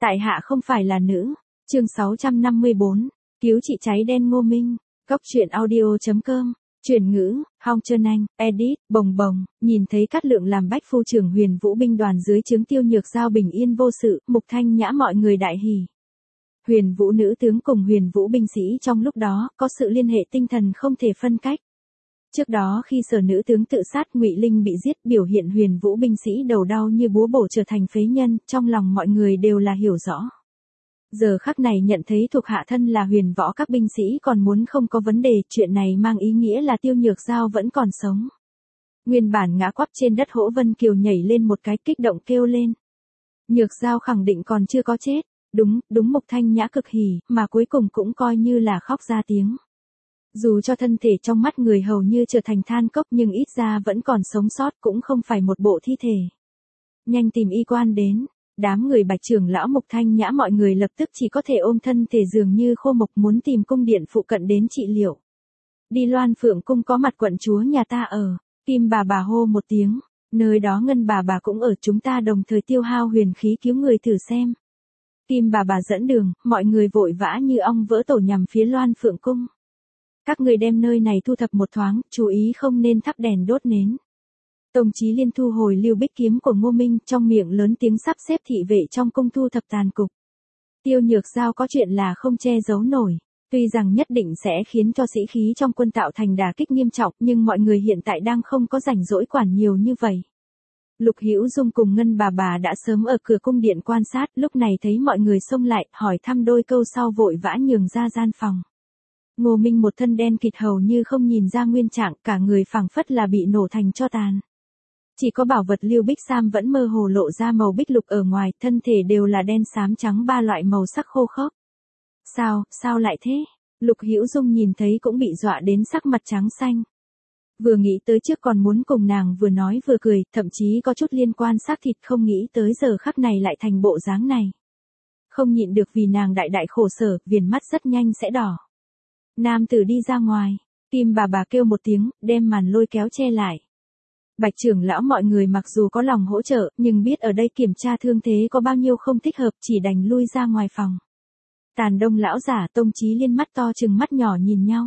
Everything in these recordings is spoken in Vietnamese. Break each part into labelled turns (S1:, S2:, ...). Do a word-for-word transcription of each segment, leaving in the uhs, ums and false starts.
S1: Tại hạ không phải là nữ. Chương sáu trăm năm mươi bốn. Cứu chị cháy đen Ngô Minh. Cóc truyện audio chấm com. Chuyển ngữ, Hong Trơn Anh, edit, bồng bồng, nhìn thấy Cát Lượng làm bách phu trưởng Huyền Vũ binh đoàn dưới trướng Tiêu Nhược Giao bình yên vô sự, Mục Thanh Nhã mọi người đại hỉ. Huyền Vũ nữ tướng cùng Huyền Vũ binh sĩ trong lúc đó có sự liên hệ tinh thần không thể phân cách. Trước đó khi Sở nữ tướng tự sát, Ngụy Linh bị giết, biểu hiện Huyền Vũ binh sĩ đầu đau như búa bổ trở thành phế nhân, trong lòng mọi người đều là hiểu rõ. Giờ khắc này nhận thấy thuộc hạ thân là huyền võ các binh sĩ còn muốn không có vấn đề, chuyện này mang ý nghĩa là Tiêu Nhược Giao vẫn còn sống. Nguyên bản ngã quắp trên đất Hỗ Vân Kiều nhảy lên một cái kích động kêu lên. Nhược Giao khẳng định còn chưa có chết. Đúng, đúng Mục Thanh Nhã cực hỉ, mà cuối cùng cũng coi như là khóc ra tiếng. Dù cho thân thể trong mắt người hầu như trở thành than cốc nhưng ít ra vẫn còn sống sót, cũng không phải một bộ thi thể. Nhanh tìm y quan đến. Đám người Bạch trưởng lão Mục Thanh Nhã mọi người lập tức chỉ có thể ôm thân thể dường như khô mộc muốn tìm cung điện phụ cận đến trị liệu. Đi Loan Phượng cung có mặt quận chúa nhà ta ở. Kim bà bà hô một tiếng. Nơi đó Ngân bà bà cũng ở, chúng ta đồng thời tiêu hao huyền khí cứu người thử xem. Kim bà bà dẫn đường, mọi người vội vã như ong vỡ tổ nhằm phía Loan Phượng cung. Các người đem nơi này thu thập một thoáng, chú ý không nên thắp đèn đốt nến. Tông Chí Liên thu hồi Lưu Bích kiếm của Ngô Minh, trong miệng lớn tiếng sắp xếp thị vệ trong cung thu thập tàn cục. Tiêu Nhược Giao có chuyện là không che giấu nổi, tuy rằng nhất định sẽ khiến cho sĩ khí trong quân tạo thành đả kích nghiêm trọng, nhưng mọi người hiện tại đang không có rảnh rỗi quản nhiều như vậy. Lục Hữu Dung cùng Ngân bà bà đã sớm ở cửa cung điện quan sát, lúc này thấy mọi người xông lại, hỏi thăm đôi câu sau vội vã nhường ra gian phòng. Ngô Minh một thân đen kịt hầu như không nhìn ra nguyên trạng, cả người phảng phất là bị nổ thành tro tàn. Chỉ có bảo vật Lưu Bích Sam vẫn mơ hồ lộ ra màu bích lục ở ngoài, thân thể đều là đen xám trắng ba loại màu sắc khô khốc. Sao, sao lại thế? Lục Hữu Dung nhìn thấy cũng bị dọa đến sắc mặt trắng xanh. Vừa nghĩ tới trước còn muốn cùng nàng vừa nói vừa cười, thậm chí có chút liên quan xác thịt, không nghĩ tới giờ khắc này lại thành bộ dáng này. Không nhịn được vì nàng đại đại khổ sở, viền mắt rất nhanh sẽ đỏ. Nam tử đi ra ngoài, Kim bà bà kêu một tiếng, đem màn lôi kéo che lại. Bạch trưởng lão mọi người mặc dù có lòng hỗ trợ, nhưng biết ở đây kiểm tra thương thế có bao nhiêu không thích hợp, chỉ đành lui ra ngoài phòng. Tàn Đông lão giả Tông Chí Liên mắt to chừng mắt nhỏ nhìn nhau.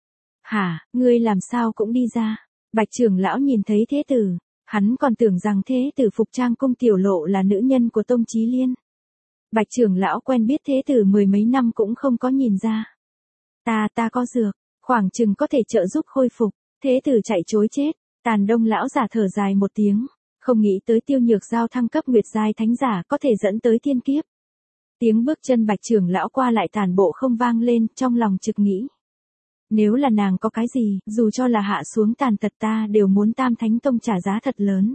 S1: Hả, ngươi làm sao cũng đi ra? Bạch trưởng lão nhìn thấy thế tử, hắn còn tưởng rằng thế tử Phục Trang cung tiểu lộ là nữ nhân của Tông Chí Liên. Bạch trưởng lão quen biết thế tử mười mấy năm cũng không có nhìn ra. Ta, ta có dược, khoảng chừng có thể trợ giúp khôi phục. Thế tử chạy chối chết. Tàn Đông lão giả thở dài một tiếng, không nghĩ tới Tiêu Nhược Giao thăng cấp nguyệt giai thánh giả có thể dẫn tới thiên kiếp. Tiếng bước chân Bạch trưởng lão qua lại tàn bộ không vang lên, trong lòng trực nghĩ. Nếu là nàng có cái gì, dù cho là hạ xuống tàn tật ta đều muốn Tam Thánh Tông trả giá thật lớn.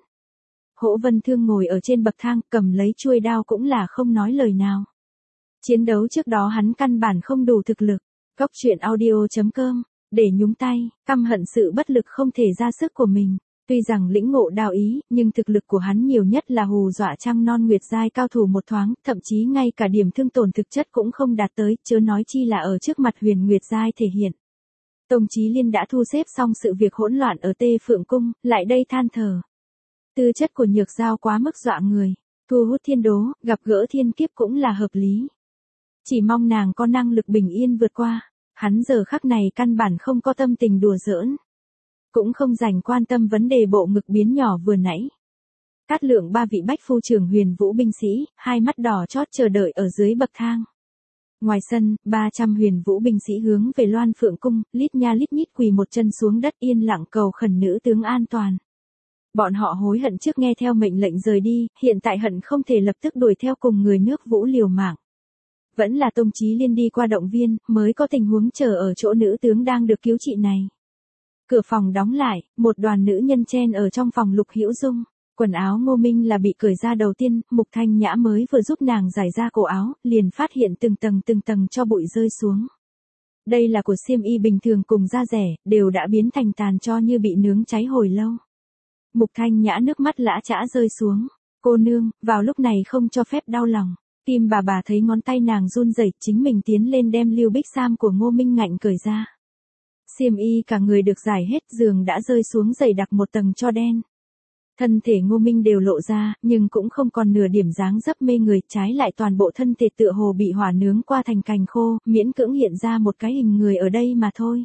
S1: Hỗ Vân Thương ngồi ở trên bậc thang, cầm lấy chuôi đao cũng là không nói lời nào. Chiến đấu trước đó hắn căn bản không đủ thực lực. Cóc truyện audio chấm com. Để nhúng tay, căm hận sự bất lực không thể ra sức của mình. Tuy rằng lĩnh ngộ đao ý, nhưng thực lực của hắn nhiều nhất là hù dọa trăng non nguyệt giai cao thủ một thoáng, thậm chí ngay cả điểm thương tổn thực chất cũng không đạt tới, chớ nói chi là ở trước mặt huyền nguyệt giai thể hiện. Tông Chí Liên đã thu xếp xong sự việc hỗn loạn ở Tê Phượng cung, lại đây than thở. Tư chất của Nhược Giao quá mức dọa người, thu hút thiên đố, gặp gỡ thiên kiếp cũng là hợp lý. Chỉ mong nàng có năng lực bình yên vượt qua. Hắn giờ khắc này căn bản không có tâm tình đùa giỡn. Cũng không dành quan tâm vấn đề bộ ngực biến nhỏ vừa nãy. Cát Lượng ba vị bách phu trưởng Huyền Vũ binh sĩ, hai mắt đỏ chót chờ đợi ở dưới bậc thang. Ngoài sân, ba trăm Huyền Vũ binh sĩ hướng về Loan Phượng cung, lít nha lít nhít quỳ một chân xuống đất yên lặng cầu khẩn nữ tướng an toàn. Bọn họ hối hận trước nghe theo mệnh lệnh rời đi, hiện tại hận không thể lập tức đuổi theo cùng người nước Vũ liều mạng. Vẫn là Tông Chí Liên đi qua động viên, mới có tình huống chờ ở chỗ nữ tướng đang được cứu trị này. Cửa phòng đóng lại, một đoàn nữ nhân chen ở trong phòng Lục Hữu Dung. Quần áo Ngô Minh là bị cởi ra đầu tiên, Mục Thanh Nhã mới vừa giúp nàng giải ra cổ áo, liền phát hiện từng tầng từng tầng cho bụi rơi xuống. Đây là của xiêm y bình thường cùng da rẻ, đều đã biến thành tàn tro như bị nướng cháy hồi lâu. Mục Thanh Nhã nước mắt lã chã rơi xuống. Cô nương, vào lúc này không cho phép đau lòng. Kim bà bà thấy ngón tay nàng run rẩy, chính mình tiến lên đem Lưu Bích Sam của Ngô Minh ngạnh cởi ra. Xiêm y cả người được giải hết, giường đã rơi xuống dày đặc một tầng tro đen. Thân thể Ngô Minh đều lộ ra, nhưng cũng không còn nửa điểm dáng dấp mê người, trái lại toàn bộ thân thể tựa hồ bị hỏa nướng qua thành cành khô, miễn cưỡng hiện ra một cái hình người ở đây mà thôi.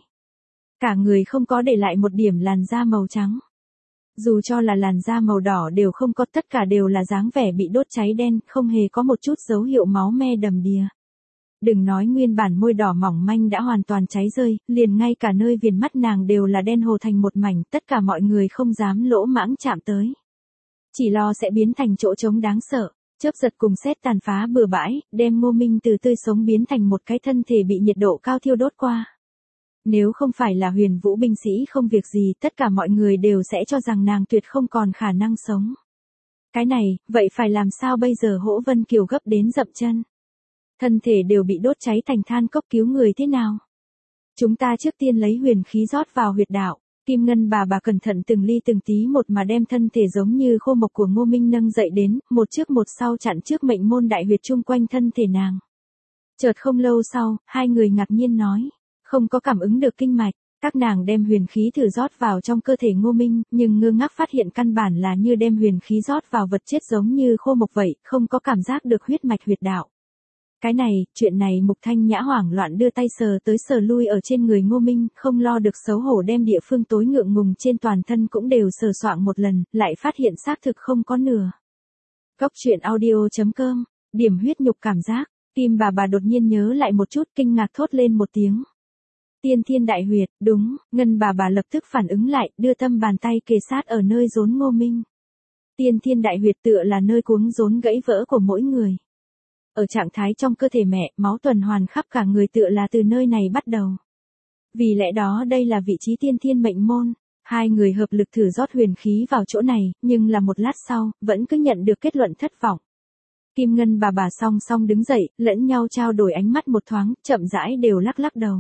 S1: Cả người không có để lại một điểm làn da màu trắng. Dù cho là làn da màu đỏ đều không có, tất cả đều là dáng vẻ bị đốt cháy đen, không hề có một chút dấu hiệu máu me đầm đìa. Đừng nói nguyên bản môi đỏ mỏng manh đã hoàn toàn cháy rơi, liền ngay cả nơi viền mắt nàng đều là đen hồ thành một mảnh, tất cả mọi người không dám lỗ mãng chạm tới. Chỉ lo sẽ biến thành chỗ trống đáng sợ, chớp giật cùng sét tàn phá bừa bãi, đem Ngô Minh từ tươi sống biến thành một cái thân thể bị nhiệt độ cao thiêu đốt qua. Nếu không phải là Huyền Vũ binh sĩ không việc gì, tất cả mọi người đều sẽ cho rằng nàng tuyệt không còn khả năng sống. Cái này, vậy phải làm sao bây giờ? Hỗ Vân Kiều gấp đến dậm chân. Thân thể đều bị đốt cháy thành than cốc, cứu người thế nào? Chúng ta trước tiên lấy huyền khí rót vào huyệt đạo. Kim Ngân bà bà cẩn thận từng ly từng tí một mà đem thân thể giống như khô mộc của Ngô Minh nâng dậy đến, một trước một sau chặn trước mệnh môn đại huyệt chung quanh thân thể nàng. Chợt không lâu sau, hai người ngạc nhiên nói, không có cảm ứng được kinh mạch. Các nàng đem huyền khí thử rót vào trong cơ thể Ngô Minh, nhưng ngơ ngác phát hiện căn bản là như đem huyền khí rót vào vật chết giống như khô mộc vậy, không có cảm giác được huyết mạch huyệt đạo. Cái này, chuyện này Mục Thanh Nhã hoảng loạn đưa tay sờ tới sờ lui ở trên người Ngô Minh, không lo được xấu hổ đem địa phương tối ngượng ngùng trên toàn thân cũng đều sờ soạng một lần, lại phát hiện xác thực không có nửa. Góc truyện audio chấm com, điểm huyết nhục cảm giác, Kim bà bà đột nhiên nhớ lại một chút, kinh ngạc thốt lên một tiếng. Tiên Thiên Đại Huyệt, đúng, Ngân bà bà lập tức phản ứng lại, đưa tâm bàn tay kề sát ở nơi rốn Ngô Minh. Tiên Thiên Đại Huyệt tựa là nơi cuống rốn gãy vỡ của mỗi người. Ở trạng thái trong cơ thể mẹ, máu tuần hoàn khắp cả người tựa là từ nơi này bắt đầu. Vì lẽ đó đây là vị trí tiên thiên mệnh môn. Hai người hợp lực thử rót huyền khí vào chỗ này, nhưng là một lát sau, vẫn cứ nhận được kết luận thất vọng. Kim Ngân bà bà song song đứng dậy, lẫn nhau trao đổi ánh mắt một thoáng, chậm rãi đều lắc lắc đầu.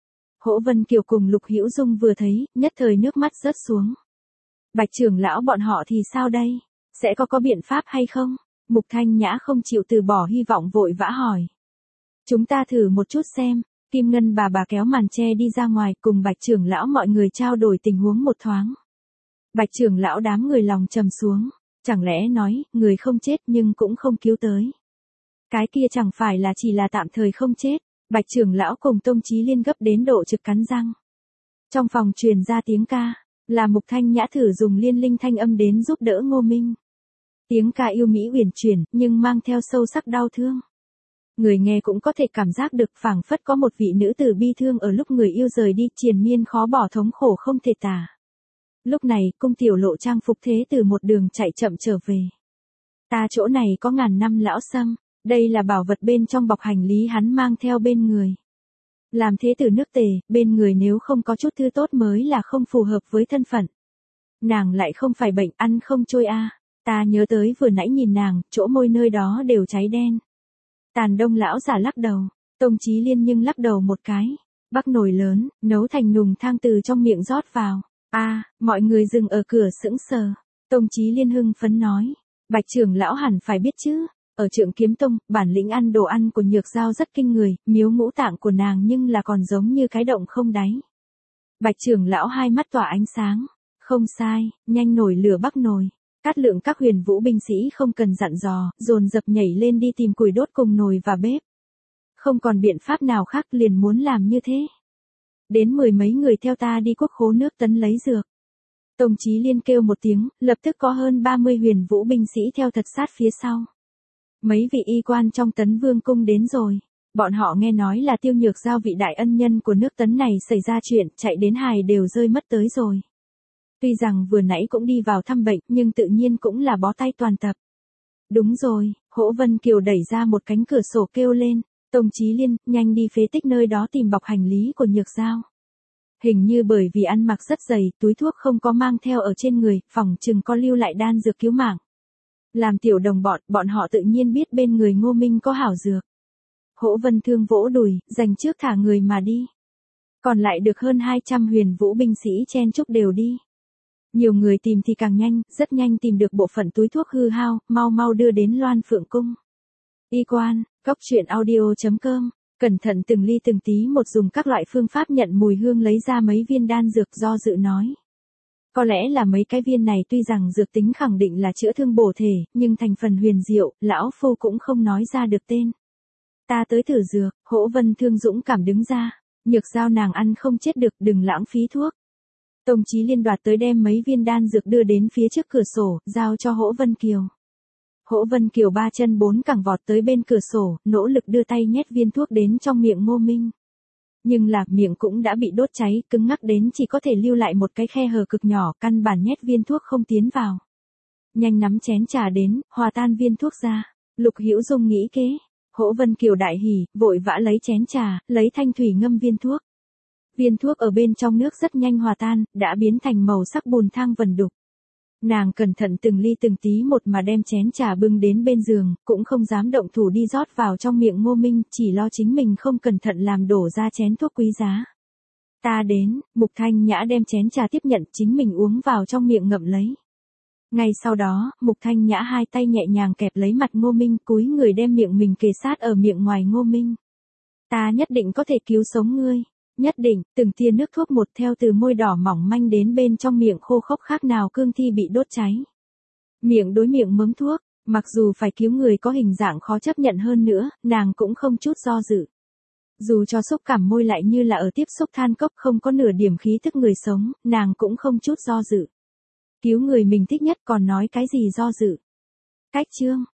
S1: Hỗ Vân Kiều cùng Lục Hữu Dung vừa thấy, nhất thời nước mắt rớt xuống. Bạch trưởng lão bọn họ thì sao đây? Sẽ có có biện pháp hay không? Mục Thanh Nhã không chịu từ bỏ hy vọng vội vã hỏi. Chúng ta thử một chút xem. Kim Ngân bà bà kéo màn che đi ra ngoài, cùng Bạch trưởng lão mọi người trao đổi tình huống một thoáng. Bạch trưởng lão đám người lòng trầm xuống. Chẳng lẽ nói, người không chết nhưng cũng không cứu tới. Cái kia chẳng phải là chỉ là tạm thời không chết. Bạch trưởng lão cùng Tông Chí Liên gấp đến độ trực cắn răng. Trong phòng truyền ra tiếng ca, là Mục Thanh Nhã thử dùng liên linh thanh âm đến giúp đỡ Ngô Minh. Tiếng ca yêu mỹ uyển chuyển, nhưng mang theo sâu sắc đau thương. Người nghe cũng có thể cảm giác được phảng phất có một vị nữ tử bi thương ở lúc người yêu rời đi, triền miên khó bỏ thống khổ không thể tả. Lúc này, Cung Tiểu Lộ trang phục thế từ một đường chạy chậm trở về. Ta chỗ này có ngàn năm lão sâm, đây là bảo vật bên trong bọc hành lý hắn mang theo bên người. Làm thế tử nước Tề, bên người nếu không có chút thứ tốt mới là không phù hợp với thân phận. Nàng lại không phải bệnh ăn không trôi a. À. Ta nhớ tới vừa nãy nhìn nàng, chỗ môi nơi đó đều cháy đen. Tàn Đông lão giả lắc đầu, Tông Chí Liên nhưng lắc đầu một cái. Bắc nồi lớn, nấu thành nùng thang từ trong miệng rót vào. A, à, mọi người dừng ở cửa sững sờ. Tông Chí Liên hưng phấn nói, Bạch trưởng lão hẳn phải biết chứ. Ở Trượng Kiếm Tông, bản lĩnh ăn đồ ăn của Nhược Giao rất kinh người, miếu ngũ tạng của nàng nhưng là còn giống như cái động không đáy. Bạch trưởng lão hai mắt tỏa ánh sáng. Không sai, nhanh nổi lửa Bắc nồi. Cát Lượng các Huyền Vũ binh sĩ không cần dặn dò, dồn dập nhảy lên đi tìm củi đốt cùng nồi và bếp. Không còn biện pháp nào khác, liền muốn làm như thế. Đến mười mấy người theo ta đi quốc khố nước Tấn lấy dược. Tông Chí Liên kêu một tiếng, lập tức có hơn ba mươi Huyền Vũ binh sĩ theo thật sát phía sau. Mấy vị y quan trong Tấn Vương cung đến rồi. Bọn họ nghe nói là Tiêu Nhược Giao vị đại ân nhân của nước Tấn này xảy ra chuyện, chạy đến hài đều rơi mất tới rồi. Tuy rằng vừa nãy cũng đi vào thăm bệnh, nhưng tự nhiên cũng là bó tay toàn tập. Đúng rồi, Hỗ Vân Kiều đẩy ra một cánh cửa sổ kêu lên, Tông Chí Liên, nhanh đi phế tích nơi đó tìm bọc hành lý của Nhược Giao. Hình như bởi vì ăn mặc rất dày, túi thuốc không có mang theo ở trên người, phòng chừng có lưu lại đan dược cứu mạng. Làm tiểu đồng bọn, bọn họ tự nhiên biết bên người Ngô Minh có hảo dược. Hỗ Vân Thương vỗ đùi, dành trước thả người mà đi. Còn lại được hơn hai trăm Huyền Vũ binh sĩ chen chúc đều đi. Nhiều người tìm thì càng nhanh, rất nhanh tìm được bộ phận túi thuốc hư hao, mau mau đưa đến Loan Phượng Cung. Y quan, góc truyện audio chấm com, cẩn thận từng ly từng tí một dùng các loại phương pháp nhận mùi hương lấy ra mấy viên đan dược do dự nói. Có lẽ là mấy cái viên này tuy rằng dược tính khẳng định là chữa thương bổ thể, nhưng thành phần huyền diệu, lão phu cũng không nói ra được tên. Ta tới thử dược, Hỗ Vân Thương dũng cảm đứng ra, nhược giao nàng ăn không chết được, đừng lãng phí thuốc. Tông Chí Liên đoạt tới đem mấy viên đan dược đưa đến phía trước cửa sổ, giao cho Hỗ Vân Kiều. Hỗ Vân Kiều ba chân bốn cẳng vọt tới bên cửa sổ, nỗ lực đưa tay nhét viên thuốc đến trong miệng Ngô Minh. Nhưng là miệng cũng đã bị đốt cháy, cứng ngắc đến chỉ có thể lưu lại một cái khe hở cực nhỏ, căn bản nhét viên thuốc không tiến vào. Nhanh nắm chén trà đến, hòa tan viên thuốc ra. Lục Hữu Dung nghĩ kế. Hỗ Vân Kiều đại hỉ, vội vã lấy chén trà, lấy thanh thủy ngâm viên thuốc. Viên thuốc ở bên trong nước rất nhanh hòa tan, đã biến thành màu sắc bùn thang vần đục. Nàng cẩn thận từng ly từng tí một mà đem chén trà bưng đến bên giường, cũng không dám động thủ đi rót vào trong miệng Ngô Minh, chỉ lo chính mình không cẩn thận làm đổ ra chén thuốc quý giá. Ta đến, Mục Thanh Nhã đem chén trà tiếp nhận, chính mình uống vào trong miệng ngậm lấy. Ngay sau đó, Mục Thanh Nhã hai tay nhẹ nhàng kẹp lấy mặt Ngô Minh, cúi người đem miệng mình kề sát ở miệng ngoài Ngô Minh. Ta nhất định có thể cứu sống ngươi. Nhất định, từng tia nước thuốc một theo từ môi đỏ mỏng manh đến bên trong miệng khô khốc khác nào cương thi bị đốt cháy. Miệng đối miệng mớm thuốc, mặc dù phải cứu người có hình dạng khó chấp nhận hơn nữa, nàng cũng không chút do dự. Dù cho xúc cảm môi lại như là ở tiếp xúc than cốc không có nửa điểm khí thức người sống, nàng cũng không chút do dự. Cứu người mình thích nhất còn nói cái gì do dự. Cách chương.